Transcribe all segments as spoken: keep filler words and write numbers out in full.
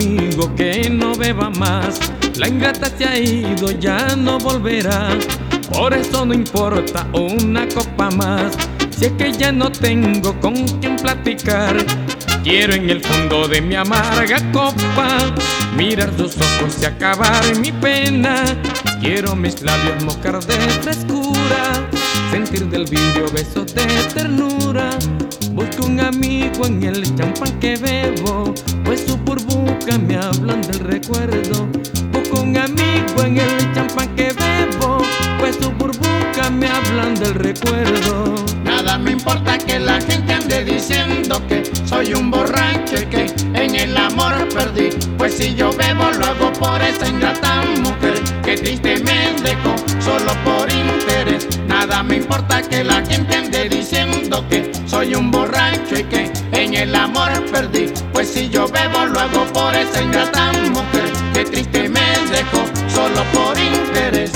amigo que no beba más. La ingrata se ha ido, ya no volverá. Por eso no importa una copa más. Si es que ya no tengo con quien platicar, quiero en el fondo de mi amarga copa mirar sus ojos y acabar mi pena. Quiero mis labios mojar de frescura, sentir del vidrio besos de ternura. Busco un amigo en el champán que bebo, pues su burbuja me hablan del recuerdo. Busco un amigo en el champán que bebo, pues su burbuja me hablan del recuerdo. Nada me importa que la gente ande diciendo que soy un borracho y que en el amor perdí, pues si yo bebo lo hago por esa ingrata mujer que triste me dejó solo por interés. Nada me importa que la gente ande diciendo que soy un borracho y que en el amor perdí, pues si yo bebo lo hago por esa ingrata mujer que triste me dejó solo por interés.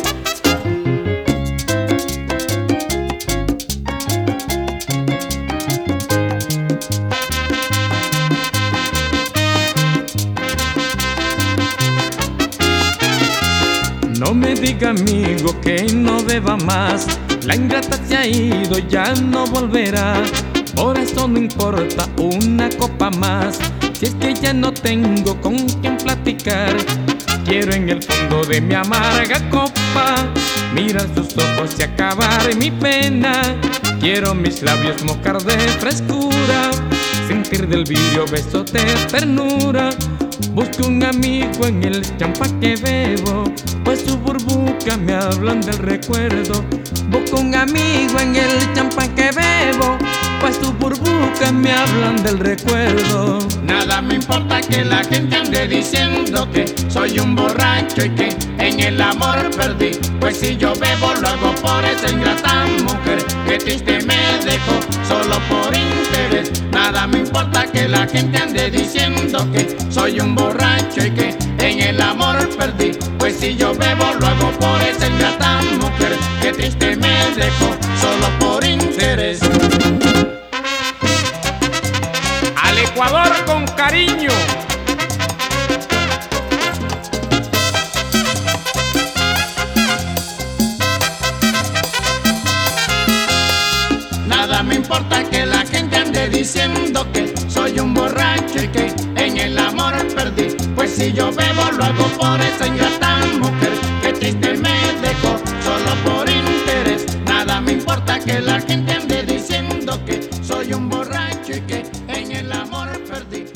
No me diga amigo que no beba más. La ingrata se ha ido, ya no volverá. Por eso no importa una copa más. Si es que ya no tengo con quien platicar, quiero en el fondo de mi amarga copa mirar sus ojos y acabar mi pena. Quiero mis labios mojar de frescura, sentir del vidrio besos de ternura. Busco un amigo en el champán que bebo, pues su burbuja me hablan del recuerdo. Busco un amigo en el champán que bebo, pues su burbuja me hablan del recuerdo. Nada me importa que la gente ande diciendo que soy un borracho y que en el amor perdí, pues si yo bebo lo hago por esa ingrata mujer que triste me dejó solo por interés. Nada me importa que la gente ande diciendo que soy un borracho y que en el amor perdí, pues si yo bebo lo hago por esa ingrata mujer que triste me dejó solo por interés. Al Ecuador con cariño. Nada me importa que la gente ande diciendo que soy un borracho y que en el amor perdí, pues si yo bebo lo hago por esa ingrata mujer que triste me dejó solo por interés. Nada me importa que la gente ande diciendo que soy un borracho y que en el amor perdí.